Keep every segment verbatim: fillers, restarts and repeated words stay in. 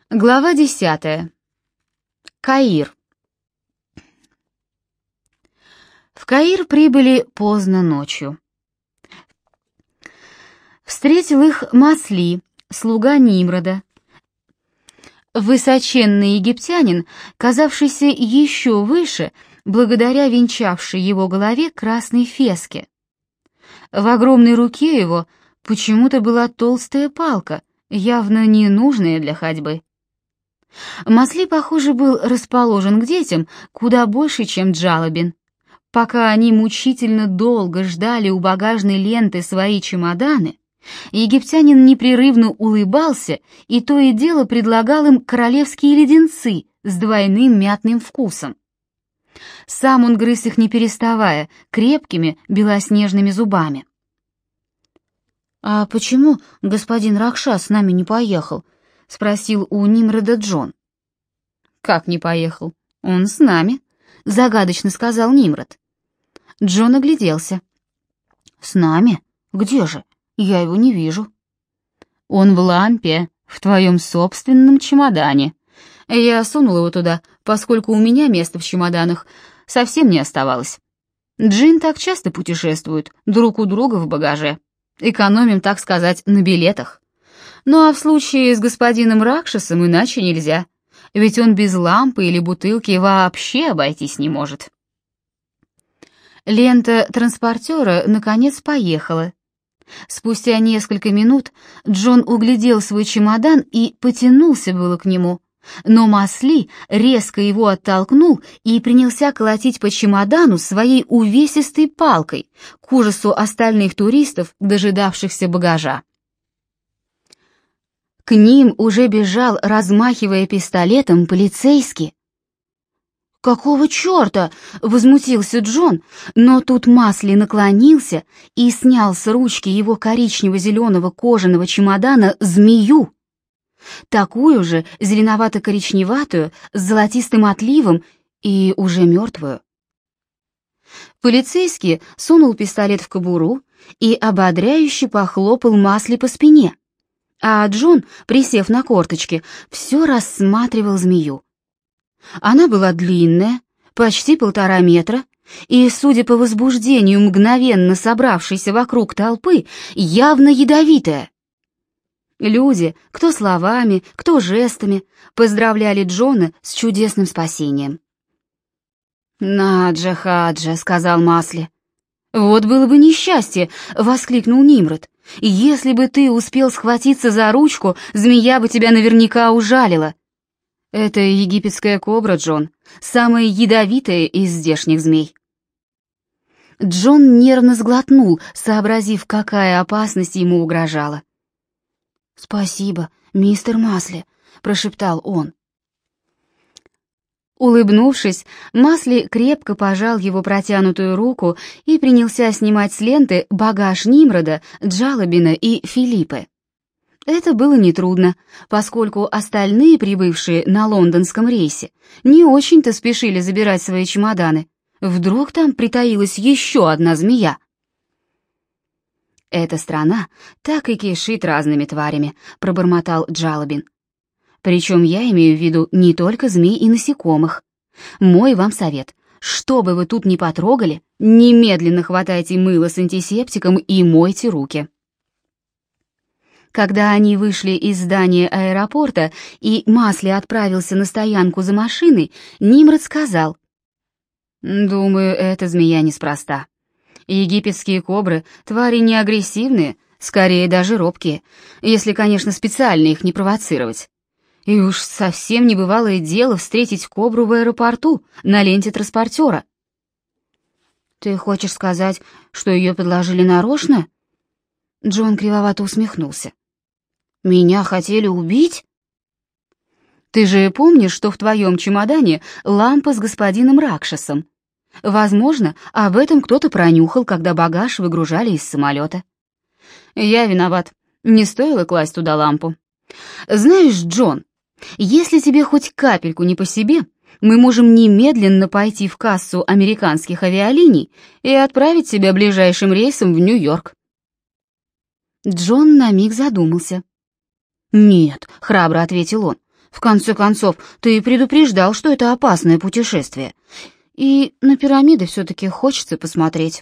Глава десятая. Каир. В Каир прибыли поздно ночью. Встретил их Масли, слуга Нимрода, высоченный египтянин, казавшийся еще выше, благодаря венчавшей его голове красной феске. В огромной руке его почему-то была толстая палка, явно ненужная для ходьбы. Масли, похоже, был расположен к детям куда больше, чем Джалабин. Пока они мучительно долго ждали у багажной ленты свои чемоданы, египтянин непрерывно улыбался и то и дело предлагал им королевские леденцы с двойным мятным вкусом. Сам он грыз их не переставая, крепкими белоснежными зубами. «А почему господин Ракша с нами не поехал?» — спросил у Нимрода Джон. «Как не поехал? Он с нами», — загадочно сказал Нимрод. Джон огляделся. «С нами? Где же? Я его не вижу». «Он в лампе, в твоем собственном чемодане. Я сунул его туда, поскольку у меня места в чемоданах совсем не оставалось. Джин так часто путешествует, друг у друга в багаже. Экономим, так сказать, на билетах. Ну а в случае с господином Ракшасом иначе нельзя, ведь он без лампы или бутылки вообще обойтись не может». Лента транспортера наконец поехала. Спустя несколько минут Джон углядел свой чемодан и потянулся было к нему, но Масли резко его оттолкнул и принялся колотить по чемодану своей увесистой палкой, к ужасу остальных туристов, дожидавшихся багажа. К ним уже бежал, размахивая пистолетом, полицейский. «Какого черта?» — возмутился Джон, но тут Масли наклонился и снял с ручки его коричнево-зеленого кожаного чемодана змею. Такую же, зеленовато-коричневатую, с золотистым отливом и уже мертвую. Полицейский сунул пистолет в кобуру и ободряюще похлопал Масли по спине, а Джон, присев на корточки, все рассматривал змею. Она была длинная, почти полтора метра, и, судя по возбуждению мгновенно собравшейся вокруг толпы, явно ядовитая. Люди, кто словами, кто жестами, поздравляли Джона с чудесным спасением. «Наджа, Хаджа», — сказал Масли. «Вот было бы несчастье», — воскликнул Нимрод. «Если бы ты успел схватиться за ручку, змея бы тебя наверняка ужалила». «Это египетская кобра, Джон, самая ядовитая из здешних змей». Джон нервно сглотнул, сообразив, какая опасность ему угрожала. «Спасибо, мистер Масли», — прошептал он. Улыбнувшись, Масли крепко пожал его протянутую руку и принялся снимать с ленты багаж Нимрода, Джалабина и Филиппы. Это было нетрудно, поскольку остальные, прибывшие на лондонском рейсе, не очень-то спешили забирать свои чемоданы. Вдруг там притаилась еще одна змея. «Эта страна так и кишит разными тварями», — пробормотал Джалабин. «Причем я имею в виду не только змей и насекомых. Мой вам совет, что бы вы тут ни потрогали, немедленно хватайте мыло с антисептиком и мойте руки». Когда они вышли из здания аэропорта и Масли отправился на стоянку за машиной, Нимрод сказал: «Думаю, эта змея неспроста. Египетские кобры — твари не агрессивные, скорее даже робкие, если, конечно, специально их не провоцировать. И уж совсем небывалое дело встретить кобру в аэропорту на ленте транспортера». «Ты хочешь сказать, что ее подложили нарочно?» Джон кривовато усмехнулся. «Меня хотели убить?» «Ты же помнишь, что в твоем чемодане лампа с господином Ракшасом? Возможно, об этом кто-то пронюхал, когда багаж выгружали из самолета. Я виноват, не стоило класть туда лампу. Знаешь, Джон, если тебе хоть капельку не по себе, мы можем немедленно пойти в кассу американских авиалиний и отправить тебя ближайшим рейсом в Нью-Йорк». Джон на миг задумался. «Нет», — храбро ответил он, В конце концов, ты предупреждал, что это опасное путешествие. И на пирамиды все-таки хочется посмотреть».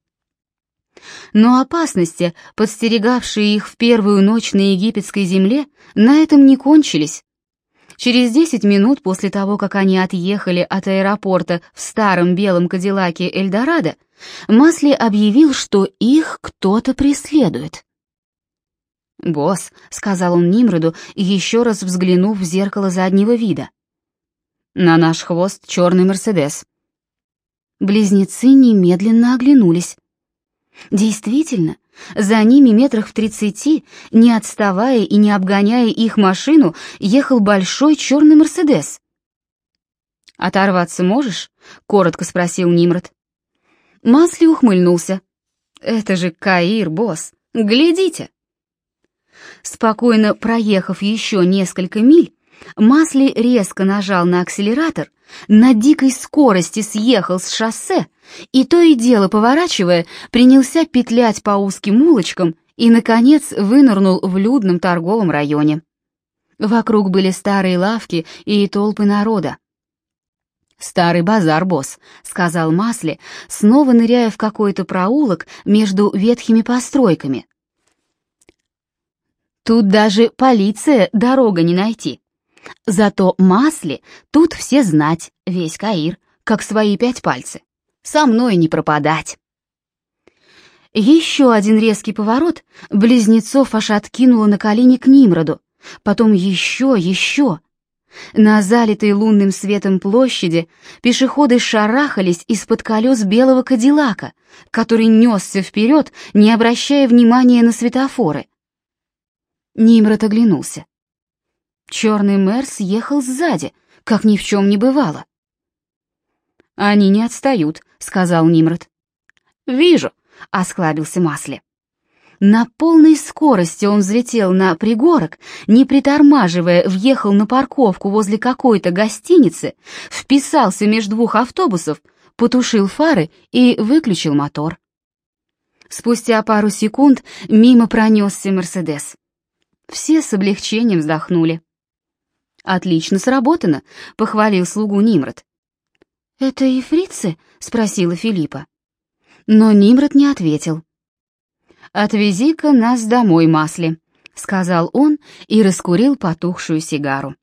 Но опасности, подстерегавшие их в первую ночь на египетской земле, на этом не кончились. Через десять минут после того, как они отъехали от аэропорта в старом белом кадиллаке Эльдорадо, Масли объявил, что их кто-то преследует. «Босс», — сказал он Нимроду, еще раз взглянув в зеркало заднего вида. «На наш хвост черный Мерседес». Близнецы немедленно оглянулись. Действительно, за ними метрах в тридцати, не отставая и не обгоняя их машину, ехал большой черный Мерседес. «Оторваться можешь?» — коротко спросил Нимрод. Масли ухмыльнулся. «Это же Каир, босс, глядите!» Спокойно проехав еще несколько миль, Масли резко нажал на акселератор, на дикой скорости съехал с шоссе и, то и дело поворачивая, принялся петлять по узким улочкам и, наконец, вынырнул в людном торговом районе. Вокруг были старые лавки и толпы народа. «Старый базар, босс», — сказал Масли, снова ныряя в какой-то проулок между ветхими постройками. «Тут даже полиция дорога не найти. Зато Масли тут все знать, весь Каир, как свои пять пальцев. Со мной не пропадать». Еще один резкий поворот, близнецов аж откинуло на колени к Нимроду, потом еще, еще. На залитой лунным светом площади пешеходы шарахались из-под колес белого кадиллака, который несся вперед, не обращая внимания на светофоры. Нимрод оглянулся. Черный Мерс ехал сзади, как ни в чем не бывало. «Они не отстают», — сказал Нимрод. «Вижу», — осклабился Масли. На полной скорости он взлетел на пригорок, не притормаживая, въехал на парковку возле какой-то гостиницы, вписался между двух автобусов, потушил фары и выключил мотор. Спустя пару секунд мимо пронесся Мерседес. Все с облегчением вздохнули. «Отлично сработано», — похвалил слугу Нимрод. «Это и фрицы?» — спросила Филиппа. Но Нимрод не ответил. «Отвези-ка нас домой, Масли», — сказал он и раскурил потухшую сигару.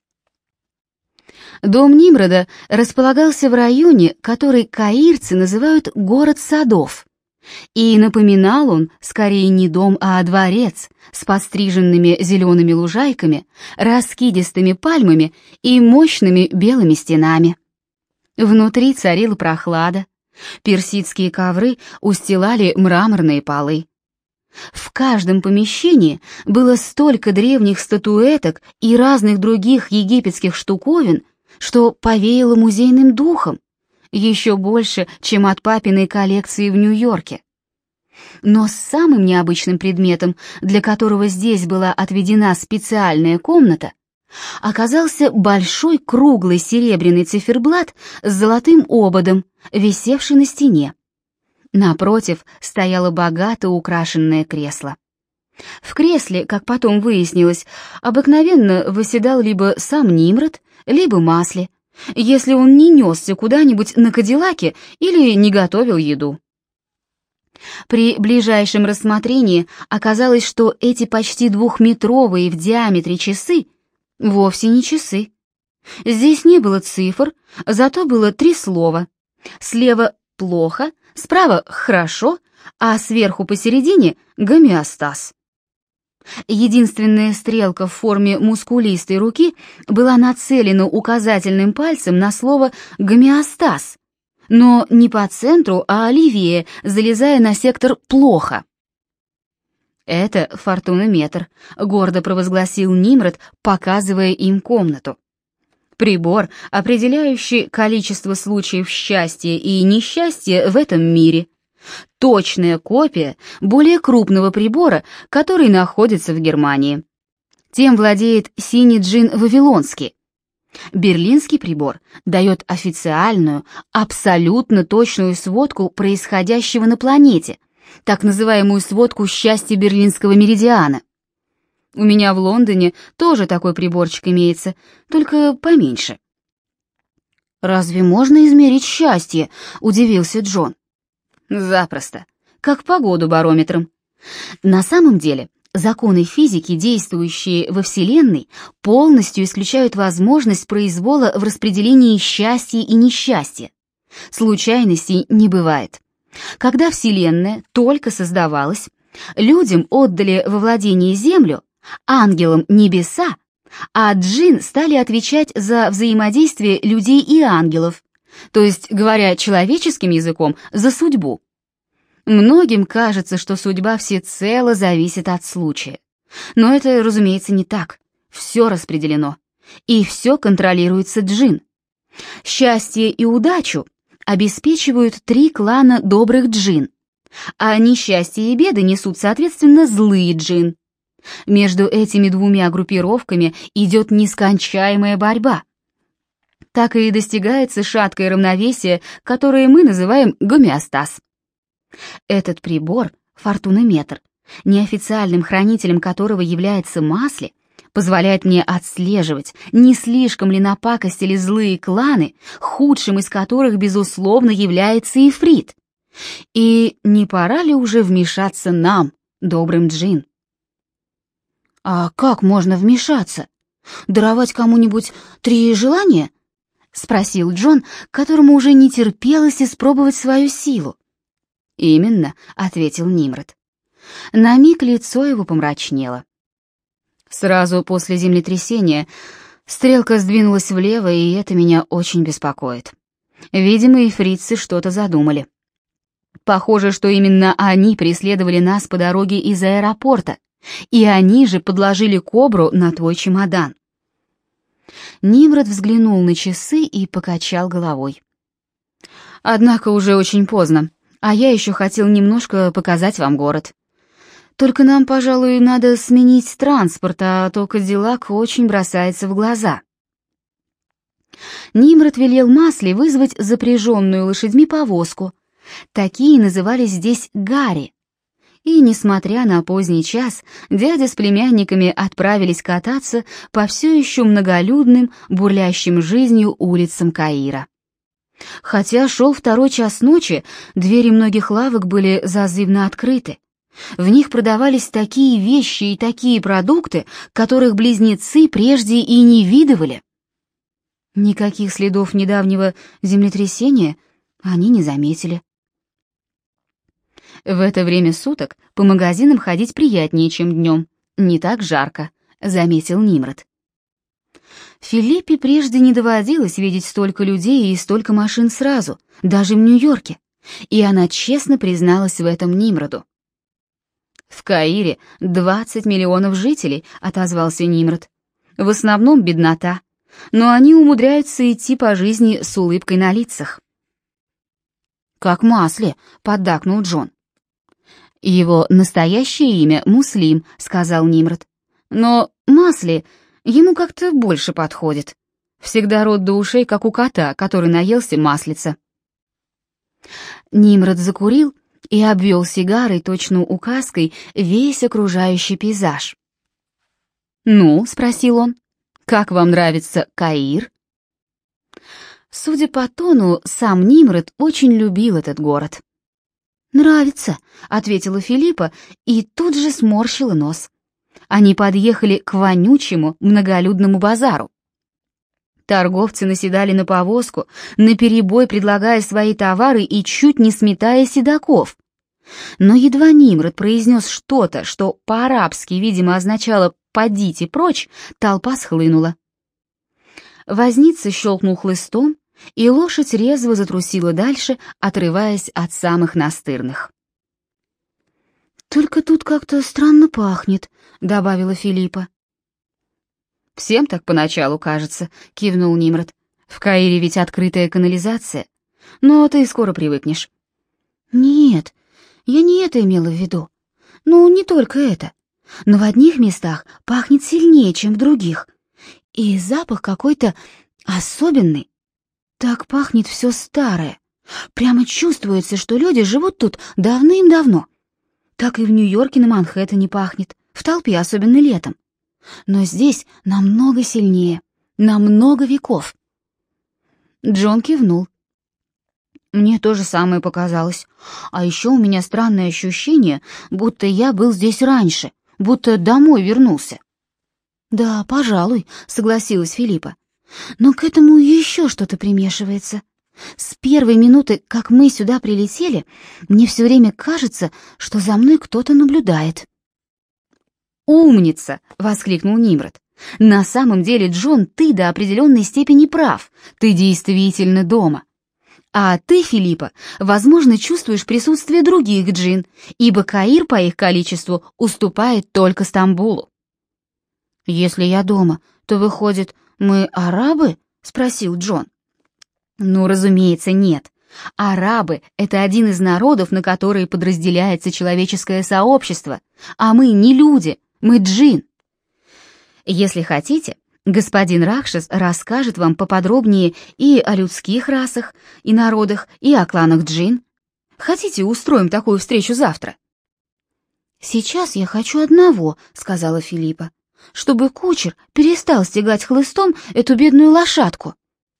Дом Нимрода располагался в районе, который каирцы называют «город садов», и напоминал он скорее не дом, а дворец с подстриженными зелеными лужайками, раскидистыми пальмами и мощными белыми стенами. Внутри царила прохлада, персидские ковры устилали мраморные полы. В каждом помещении было столько древних статуэток и разных других египетских штуковин, что повеяло музейным духом, еще больше, чем от папиной коллекции в Нью-Йорке. Но самым необычным предметом, для которого здесь была отведена специальная комната, оказался большой круглый серебряный циферблат с золотым ободом, висевший на стене. Напротив стояло богато украшенное кресло. В кресле, как потом выяснилось, обыкновенно восседал либо сам Нимрод, либо Масли, если он не несся куда-нибудь на кадиллаке или не готовил еду. При ближайшем рассмотрении оказалось, что эти почти двухметровые в диаметре часы вовсе не часы. Здесь не было цифр, зато было три слова. Слева «плохо», справа «хорошо», а сверху посередине «гомеостаз». Единственная стрелка в форме мускулистой руки была нацелена указательным пальцем на слово «гомеостаз», но не по центру, а левее, залезая на сектор «плохо». «Это фортунометр», — гордо провозгласил Нимрод, показывая им комнату. «Прибор, определяющий количество случаев счастья и несчастья в этом мире. Точная копия более крупного прибора, который находится в Германии. Тем владеет Синий Джин Вавилонский. Берлинский прибор дает официальную, абсолютно точную сводку происходящего на планете, так называемую сводку счастья Берлинского меридиана. У меня в Лондоне тоже такой приборчик имеется, только поменьше». «Разве можно измерить счастье?» — удивился Джон. «Запросто, как погоду барометром. На самом деле, законы физики, действующие во Вселенной, полностью исключают возможность произвола в распределении счастья и несчастья. Случайностей не бывает. Когда Вселенная только создавалась, людям отдали во владение землю, ангелам небеса, а джин стали отвечать за взаимодействие людей и ангелов, то есть, говоря человеческим языком, за судьбу. Многим кажется, что судьба всецело зависит от случая. Но это, разумеется, не так. Все распределено. И все контролируется джин. Счастье и удачу обеспечивают три клана добрых джин, а несчастье и беды несут, соответственно, злые джин. Между этими двумя группировками идет нескончаемая борьба. Так и достигается шаткое равновесие, которое мы называем гомеостаз. Этот прибор, фортунометр, неофициальным хранителем которого является Масли, позволяет мне отслеживать, не слишком ли напакостили злые кланы, худшим из которых, безусловно, является Ифрит. И не пора ли уже вмешаться нам, добрым джин? «А как можно вмешаться? Даровать кому-нибудь три желания?» — спросил Джон, которому уже не терпелось испробовать свою силу. «Именно», — ответил Нимрод. На миг лицо его помрачнело. «Сразу после землетрясения стрелка сдвинулась влево, и это меня очень беспокоит. Видимо, ифритцы что-то задумали. Похоже, что именно они преследовали нас по дороге из аэропорта, и они же подложили кобру на твой чемодан». Нимрод взглянул на часы и покачал головой. «Однако уже очень поздно, а я еще хотел немножко показать вам город. Только нам, пожалуй, надо сменить транспорт, а то Кадиллак очень бросается в глаза». Нимрод велел Масли вызвать запряженную лошадьми повозку. Такие назывались здесь гари. И, несмотря на поздний час, дядя с племянниками отправились кататься по все еще многолюдным, бурлящим жизнью улицам Каира. Хотя шел второй час ночи, двери многих лавок были зазывно открыты. В них продавались такие вещи и такие продукты, которых близнецы прежде и не видывали. Никаких следов недавнего землетрясения они не заметили. В это время суток по магазинам ходить приятнее, чем днем. Не так жарко, заметил Нимрод. Филиппе прежде не доводилось видеть столько людей и столько машин сразу, даже в Нью-Йорке, и она честно призналась в этом Нимроду. «В Каире двадцать миллионов жителей», — отозвался Нимрод. «В основном беднота, но они умудряются идти по жизни с улыбкой на лицах». «Как Масли», — поддакнул Джон. «Его настоящее имя Муслим», — сказал Нимрод. «Но Масли ему как-то больше подходит. Всегда рот до ушей, как у кота, который наелся маслица». Нимрод закурил и обвел сигарой, точно указкой, весь окружающий пейзаж. «Ну?» — спросил он. «Как вам нравится Каир?» Судя по тону, сам Нимрод очень любил этот город. «Нравится», — ответила Филиппа и тут же сморщила нос. Они подъехали к вонючему многолюдному базару. Торговцы наседали на повозку, наперебой предлагая свои товары и чуть не сметая седаков. Но едва Нимрод произнес что-то, что по-арабски, видимо, означало «подите прочь», толпа схлынула. Возница щелкнул хлыстом, и лошадь резво затрусила дальше, отрываясь от самых настырных. «Только тут как-то странно пахнет», — добавила Филиппа. «Всем так поначалу кажется», — кивнул Нимрод. «В Каире ведь открытая канализация, но ты скоро привыкнешь». «Нет, я не это имела в виду. Ну, не только это. Но в одних местах пахнет сильнее, чем в других. И запах какой-то особенный. Так пахнет все старое. Прямо чувствуется, что люди живут тут давным-давно. Так и в Нью-Йорке на Манхэттене пахнет, в толпе, особенно летом. но здесь намного сильнее, на много веков. Джон кивнул. Мне то же самое показалось. А еще у меня странное ощущение, будто я был здесь раньше, будто домой вернулся. Да, пожалуй, согласилась Филиппа. Но к этому еще что-то примешивается. С первой минуты, как мы сюда прилетели, мне все время кажется, что за мной кто-то наблюдает. «Умница!» — воскликнул Нимрод. «На самом деле, Джон, ты до определенной степени прав. Ты действительно дома. А ты, Филиппа, возможно, чувствуешь присутствие других джинн, ибо Каир по их количеству уступает только Стамбулу». «Если я дома, то, выходит, мы арабы?» — спросил Джон. «Ну, разумеется, нет. Арабы — это один из народов, на которые подразделяется человеческое сообщество, а мы не люди, мы джинн. Если хотите, господин Ракшас расскажет вам поподробнее и о людских расах, и народах, и о кланах джинн. Хотите, устроим такую встречу завтра?» «Сейчас я хочу одного», — сказала Филиппа, «чтобы кучер перестал стегать хлыстом эту бедную лошадку».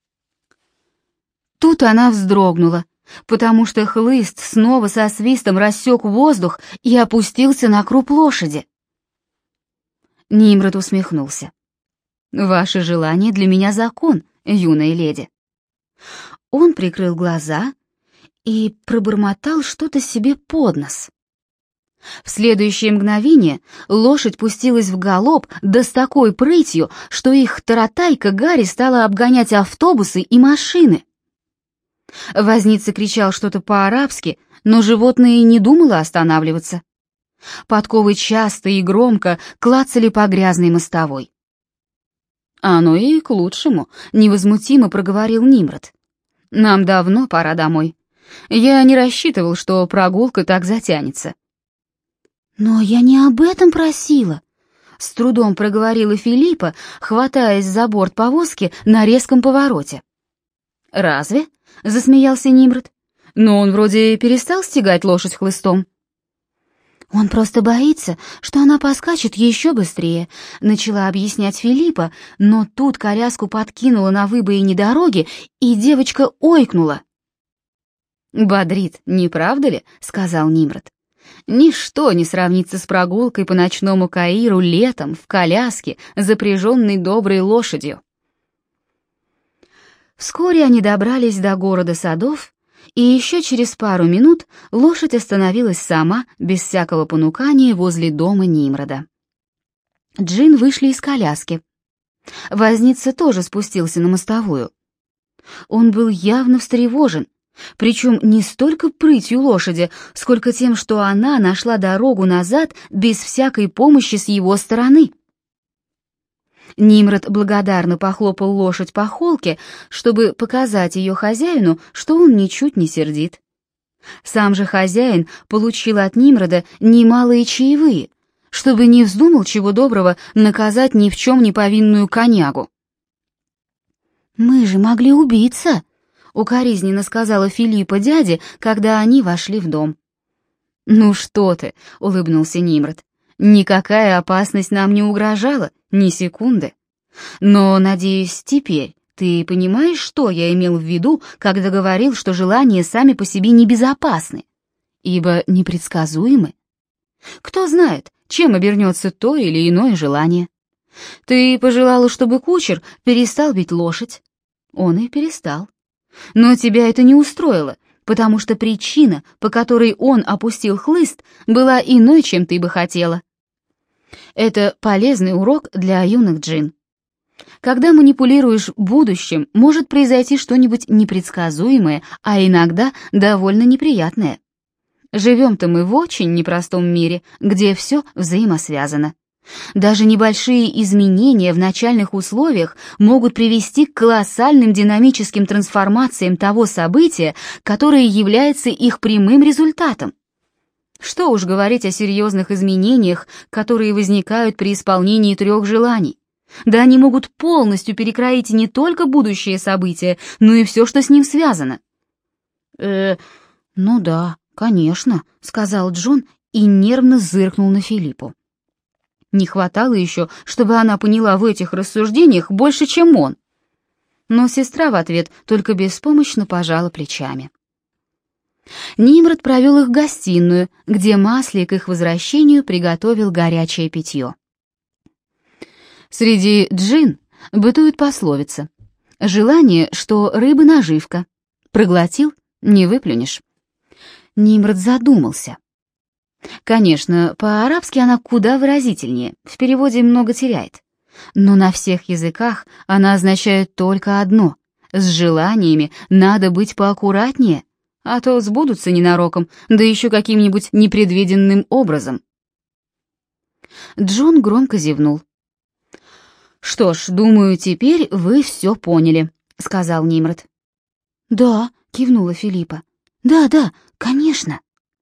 Тут она вздрогнула, потому что хлыст снова со свистом рассек воздух и опустился на круп лошади. Нимрод усмехнулся. «Ваше желание для меня закон, юная леди». Он прикрыл глаза и пробормотал что-то себе под нос. В следующее мгновение лошадь пустилась в галоп, да с такой прытью, что их таратайка Гарри стала обгонять автобусы и машины. Возница кричал что-то по-арабски, но животное не думало останавливаться. Подковы часто и громко клацали по грязной мостовой. «Оно и к лучшему», — невозмутимо проговорил Нимрод. «Нам давно пора домой. Я не рассчитывал, что прогулка так затянется». «Но я не об этом просила», — с трудом проговорила Филиппа, хватаясь за борт повозки на резком повороте. «Разве?» — засмеялся Нимрод. «Но он вроде перестал стегать лошадь хлыстом». «Он просто боится, что она поскачет еще быстрее», — начала объяснять Филиппа, но тут коляску подкинула на выбоине дороги, и девочка ойкнула. «Бодрит, не правда ли?» — сказал Нимрод. «Ничто не сравнится с прогулкой по ночному Каиру летом в коляске, запряженной доброй лошадью». Вскоре они добрались до города садов, и еще через пару минут лошадь остановилась сама, без всякого понукания, возле дома Нимрода. Джинн вышли из коляски. Возница тоже спустился на мостовую. Он был явно встревожен, причем не столько прытью лошади, сколько тем, что она нашла дорогу назад без всякой помощи с его стороны. Нимрод благодарно похлопал лошадь по холке, чтобы показать ее хозяину, что он ничуть не сердит. Сам же хозяин получил от Нимрода немалые чаевые, чтобы не вздумал чего доброго наказать ни в чем не повинную конягу. «Мы же могли убиться», — укоризненно сказала Филиппа дяде, когда они вошли в дом. «Ну что ты», — улыбнулся Нимрод, — «никакая опасность нам не угрожала, ни секунды. Но, надеюсь, теперь ты понимаешь, что я имел в виду, когда говорил, что желания сами по себе небезопасны, ибо непредсказуемы. Кто знает, чем обернется то или иное желание. Ты пожелала, чтобы кучер перестал бить лошадь. Он и перестал. Но тебя это не устроило, потому что причина, по которой он опустил хлыст, была иной, чем ты бы хотела. Это полезный урок для юных джинн. Когда манипулируешь будущим, может произойти что-нибудь непредсказуемое, а иногда довольно неприятное. Живем-то мы в очень непростом мире, где все взаимосвязано. Даже небольшие изменения в начальных условиях могут привести к колоссальным динамическим трансформациям того события, которое является их прямым результатом. Что уж говорить о серьезных изменениях, которые возникают при исполнении трех желаний. Да они могут полностью перекроить не только будущее событие, но и все, что с ним связано. «Э, ну да, конечно», — сказал Джон и нервно зыркнул на Филиппу. Не хватало еще, чтобы она поняла в этих рассуждениях больше, чем он. Но сестра в ответ только беспомощно пожала плечами. Нимрод провел их в гостиную, где Масли к их возвращению приготовил горячее питье. Среди джинн бытует пословица: «Желание, что рыба наживка. Проглотил — не выплюнешь». Нимрод задумался. Конечно, по-арабски она куда выразительнее, в переводе много теряет. Но на всех языках она означает только одно: с желаниями надо быть поаккуратнее, а то сбудутся ненароком, да еще каким-нибудь непредвиденным образом. Джон громко зевнул. «Что ж, думаю, теперь вы все поняли», — сказал Нимрод. «Да», — кивнула Филиппа. «Да, да, конечно».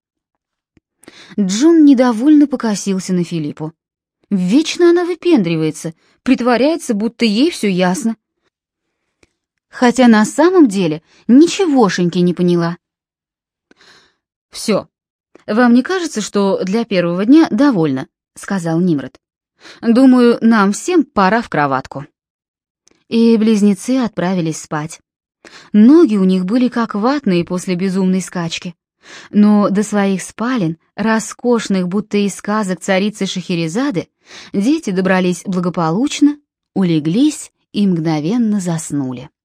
Джон недовольно покосился на Филиппу. Вечно она выпендривается, притворяется, будто ей все ясно. Хотя на самом деле ничегошеньки не поняла. «Все, вам не кажется, что для первого дня довольно?» — сказал Нимрод. «Думаю, нам всем пора в кроватку». И близнецы отправились спать. Ноги у них были как ватные после безумной скачки. Но до своих спален, роскошных, будто из сказок царицы Шахерезады, дети добрались благополучно, улеглись и мгновенно заснули.